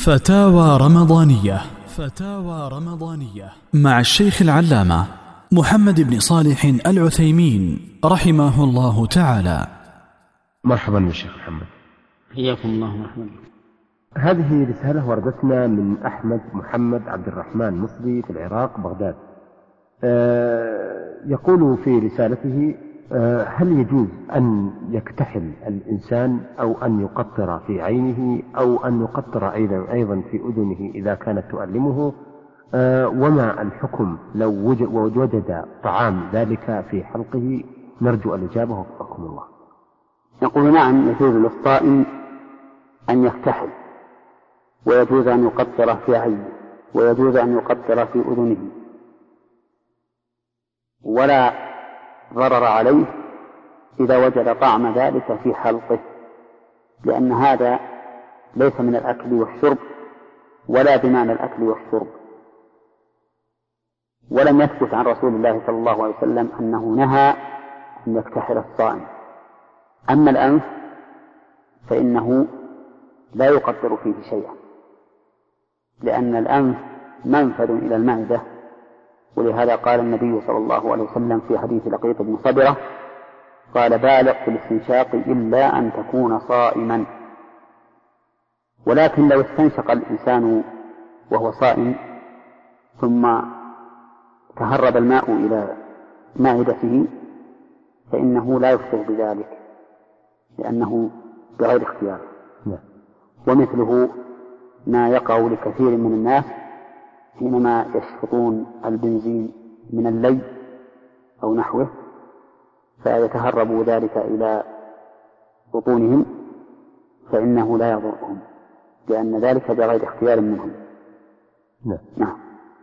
فتاوى رمضانية. فتاوى رمضانية مع الشيخ العلامة محمد بن صالح العثيمين رحمه الله تعالى. مرحبا بالشيخ محمد. حياكم الله. مرحبا. هذه رسالة وردتنا من أحمد محمد عبد الرحمن مصري في العراق بغداد. يقول في رسالته: هل يجوز أن يكتحل الإنسان أو أن يقطر في عينه أو أن يقطر أيضا في أذنه إذا كانت تؤلمه؟ وما الحكم لو وجد طعام ذلك في حلقه؟ نرجو الإجابة وفقكم الله. يقول: نعم، يجوز للصائم أن يكتحل، ويجوز أن يقطر في عينه، ويجوز أن يقطر في أذنه، ولا ضرر عليه إذا وجد طعم ذلك في حلقه، لأن هذا ليس من الأكل والشرب ولا بمعنى الأكل والشرب، ولم يثبت عن رسول الله صلى الله عليه وسلم أنه نهى أن يكتحل الصائم. أما الأنف فإنه لا يقطر فيه شيئا، لأن الأنف منفذ إلى المعدة، ولهذا قال النبي صلى الله عليه وسلم في حديث لقيط بن صبرة: قال: بالغ في الاستنشاق إلا أن تكون صائما. ولكن لو استنشق الإنسان وهو صائم ثم تهرب الماء إلى معدته فإنه لا يفطر بذلك، لأنه بغير اختيار. ومثله ما يقع لكثير من الناس حينما يشفطون البنزين من اللي أو نحوه، فيتهرب ذلك إلى بطونهم، فإنه لا يضرهم، لأن ذلك بغير اختيار منهم. نعم.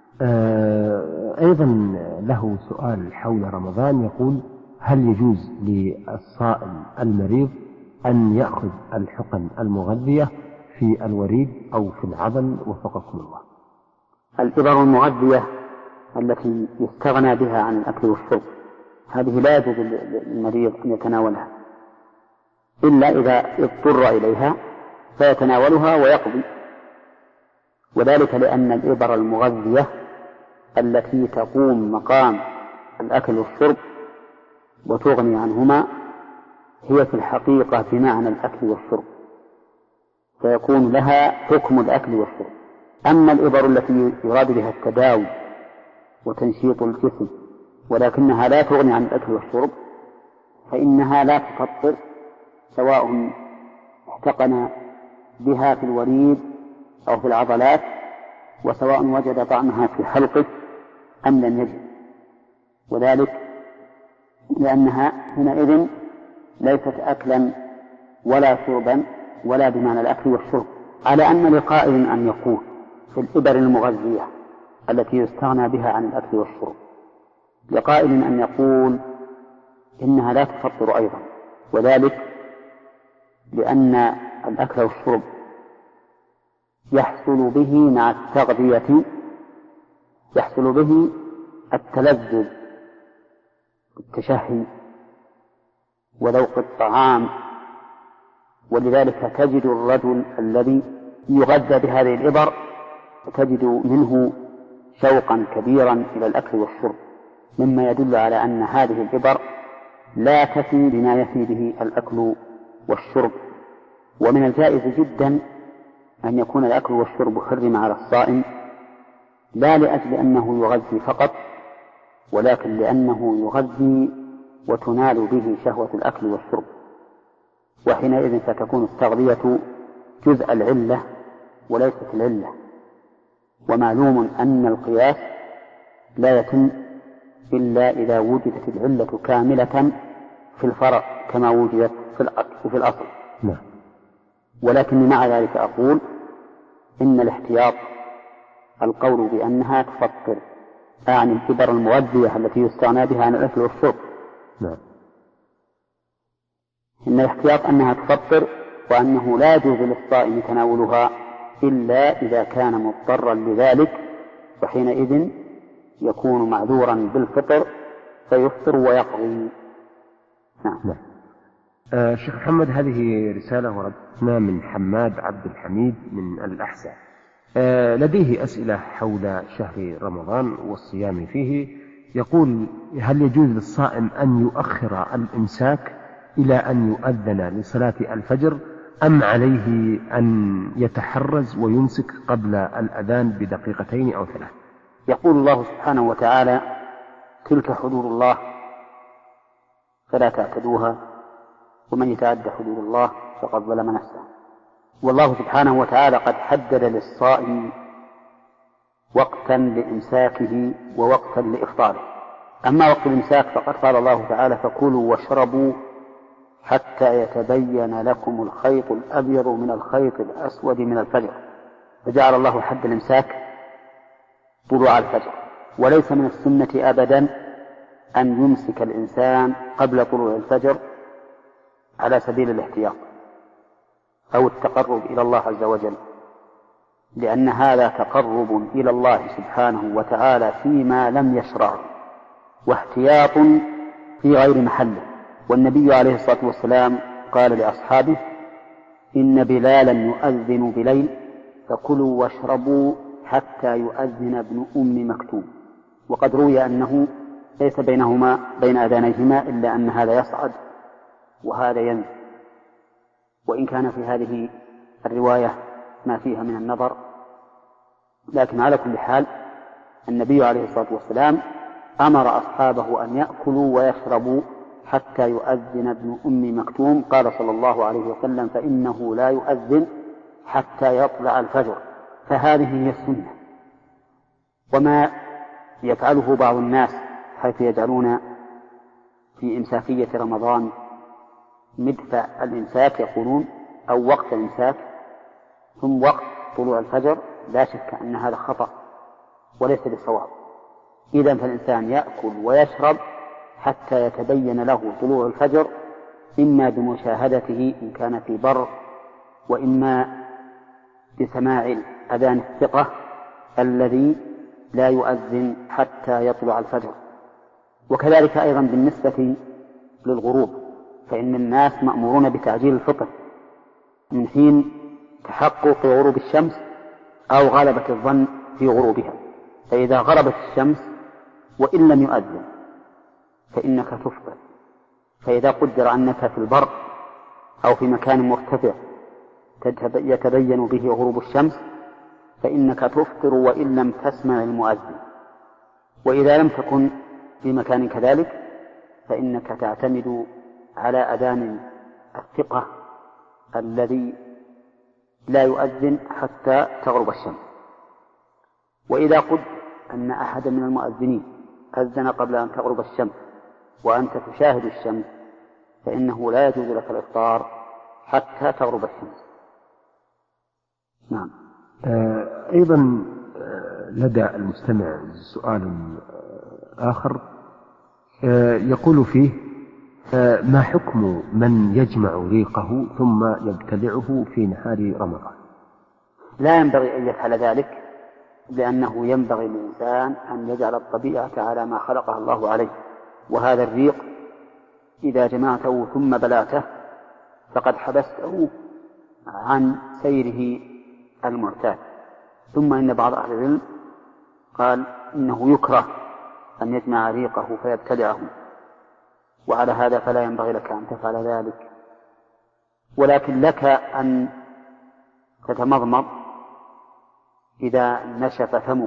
أيضا له سؤال حول رمضان، يقول: هل يجوز للصائم المريض أن يأخذ الحقن المغذية في الوريد أو في العضل وفقكم الله؟ الإبر المغذية التي يستغنى بها عن الأكل والشرب هذه لا يجوز للمريض أن يتناولها إلا إذا اضطر إليها فيتناولها ويقضي، وذلك لأن الإبر المغذية التي تقوم مقام الأكل والشرب وتغني عنهما هي في الحقيقة بمعنى الأكل والشرب، فيكون لها حكم الأكل والشرب. أما الإبر التي يراد بها التداوي وتنشيط الجسم ولكنها لا تغني عن الأكل والشرب فإنها لا تفطر، سواء احتقن بها في الوريد أو في العضلات، وسواء وجد طعمها في حلقه أم لم يجد، وذلك لأنها حينئذ ليست أكلا ولا شربا ولا بمعنى الأكل والشرب. على أن لقائل أن يقول في الإبر المغذية التي يستغنى بها عن الأكل والشرب، لقائل أن يقول إنها لا تفطر أيضا، وذلك لأن الأكل والشرب يحصل به مع التغذية، يحصل به التلذذ بالتشهي وذوق الطعام، ولذلك تجد الرجل الذي يغذى بهذه الإبر تجد منه شوقا كبيرا إلى الأكل والشرب، مما يدل على أن هذه الإبر لا تفي بما يفي به الأكل والشرب. ومن الجائز جدا أن يكون الأكل والشرب حرم على الصائم، لا لأجل أنه يغذي فقط، ولكن لأنه يغذي وتنال به شهوة الأكل والشرب، وحينئذ ستكون التغذية جزء العلة وليست العلة. ومعلوم أن القياس لا يتم إلا إذا وجدت العلة كاملة في الفرع كما وجدت في الأصل. ولكن مع ذلك أقول إن الاحتياط القول بأنها تفطر، أعني الإبر المغذية التي يستغنى بها عن الأكل والشرب، إن الاحتياط أنها تفطر، وأنه لا يجوز للصائم تناولها إلا إذا كان مضطرا لذلك، وحينئذ يكون معذورا بالفطر فيفطر ويقضي. نعم. شيخ محمد، هذه رسالة وردتنا من حماد عبد الحميد من الأحساء. لديه أسئلة حول شهر رمضان والصيام فيه. يقول: هل يجوز للصائم أن يؤخر الإمساك إلى أن يؤذن لصلاة الفجر، أم عليه أن يتحرز ويمسك قبل الأذان بدقيقتين أو 3؟ يقول الله سبحانه وتعالى: تلك حدود الله فلا تعتدوها ومن يتعد حدود الله فقد ظلم نفسه. والله سبحانه وتعالى قد حدد للصائم وقتا لإمساكه ووقتا لإفطاره. أما وقت الإمساك فقد قال الله تعالى: فكلوا واشربوا حتى يتبين لكم الخيط الأبيض من الخيط الأسود من الفجر. فجعل الله حد الإمساك طلوع الفجر، وليس من السنة أبدا أن يمسك الإنسان قبل طلوع الفجر على سبيل الاحتياط أو التقرب إلى الله عز وجل، لأن هذا تقرب إلى الله سبحانه وتعالى فيما لم يشرع، واحتياط في غير محله. والنبي عليه الصلاة والسلام قال لأصحابه: إن بلالا يؤذن بليل فكلوا واشربوا حتى يؤذن ابن أم مكتوم. وقد روي أنه ليس بين أذانيهما إلا أن هذا يصعد وهذا ينزل، وإن كان في هذه الرواية ما فيها من النظر، لكن على كل حال النبي عليه الصلاة والسلام أمر أصحابه أن يأكلوا ويشربوا حتى يؤذن ابن أم مكتوم. قال صلى الله عليه وسلم: فإنه لا يؤذن حتى يطلع الفجر. فهذه هي السنة. وما يفعله بعض الناس حيث يجعلون في إمساكية رمضان مدفع الإمساك، يقولون أو وقت الإمساك ثم وقت طلوع الفجر، لا شك أن هذا خطأ وليس بالصواب. إذن فالإنسان يأكل ويشرب حتى يتبين له طلوع الفجر، إما بمشاهدته إن كان في بر، وإما بسماع أذان الثقة الذي لا يؤذن حتى يطلع الفجر. وكذلك أيضا بالنسبة للغروب، فإن الناس مأمورون بتعجيل الفطر من حين تحقق غروب الشمس أو غلبة الظن في غروبها. فإذا غربت الشمس وإن لم يؤذن فإنك تفطر. فإذا قدر أنك في البر أو في مكان مرتفع يتبين به غروب الشمس فإنك تفطر وإن لم تسمع المؤذن. وإذا لم تكن في مكان كذلك فإنك تعتمد على أذان الثقة الذي لا يؤذن حتى تغرب الشمس. وإذا قلت أن أحد من المؤذنين أذن قبل أن تغرب الشمس وأنت تشاهد الشمس فإنه لا يجوز لك الإفطار حتى تغرب الشمس. نعم. أيضا لدى المستمع سؤال آخر يقول فيه: ما حكم من يجمع ريقه ثم يبتلعه في نهار رمضان؟ لا ينبغي أن يفعل ذلك، لأنه ينبغي للإنسان أن يجعل الطبيعة على ما خلقها الله عليه. وهذا الريق إذا جمعته ثم بلعته فقد حبسته عن سيره المعتاد. ثم إن بعض أهل العلم قال إنه يكره أن يجمع ريقه فيبتلعه، وعلى هذا فلا ينبغي لك أن تفعل ذلك، ولكن لك أن تتمضمض إذا نشف فمك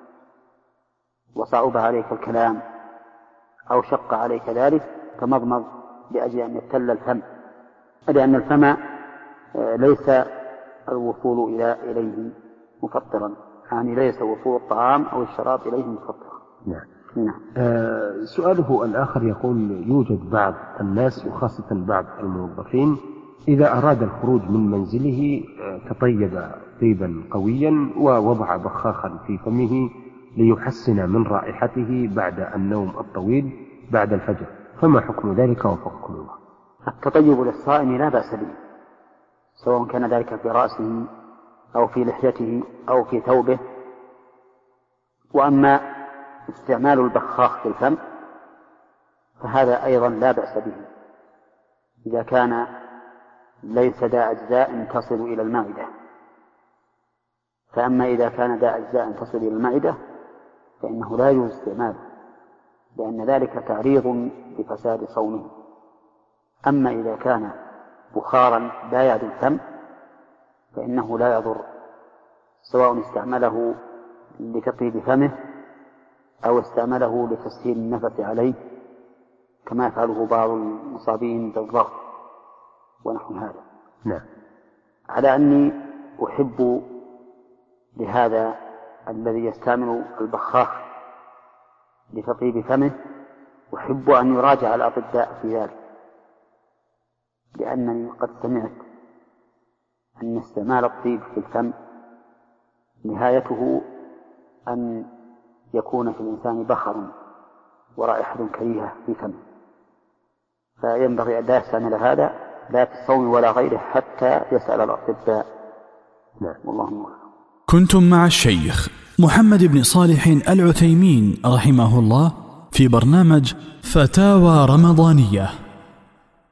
وصعب عليك الكلام أو شق عليك ذلك، تمضمض لأجل أن يبتل الفم، لأن الفم ليس الوصول إليه مفطرا، يعني ليس وصول الطعام أو الشراب إليه مفطرا. نعم. سؤاله الآخر يقول: يوجد بعض الناس وخاصة بعض الموظفين إذا أراد الخروج من منزله تطيب طيبا قويا ووضع بخاخا في فمه ليحسن من رائحته بعد النوم الطويل بعد الفجر، فما حكم ذلك وفقكم الله؟ التطيب للصائم لا بأس به، سواء كان ذلك في رأسه أو في لحيته أو في ثوبه. وأما استعمال البخاخ في الفم فهذا أيضا لا بأس به إذا كان ليس ذا أجزاء تصل إلى المعدة. فأما إذا كان ذا أجزاء تصل إلى المعدة فإنه لا يجوز استعماله، لأن ذلك تعريض لفساد صومه. أما إذا كان بخارا لا يعدو الفم فإنه لا يضر، سواء استعمله لتطيب فمه أو استعمله لتسهيل النفس عليه كما يفعله بعض المصابين بالضغط ونحو هذا. نعم. على أني أحب لهذا الذي يستعمل البخاخ لتطيب فمه أحب أن يراجع الأطباء في ذلك، لأنني قد سمعت أن استعمال الطيب في الفم نهايته أن يكون في الإنسان بخر ورائحة كريهة في فمه، فينبغي أن لا يستعمل هذا لا في الصوم ولا غيره حتى يسأل الأطباء. نعم. والله أعلم. كنتم مع الشيخ محمد بن صالح العثيمين رحمه الله في برنامج فتاوى رمضانية.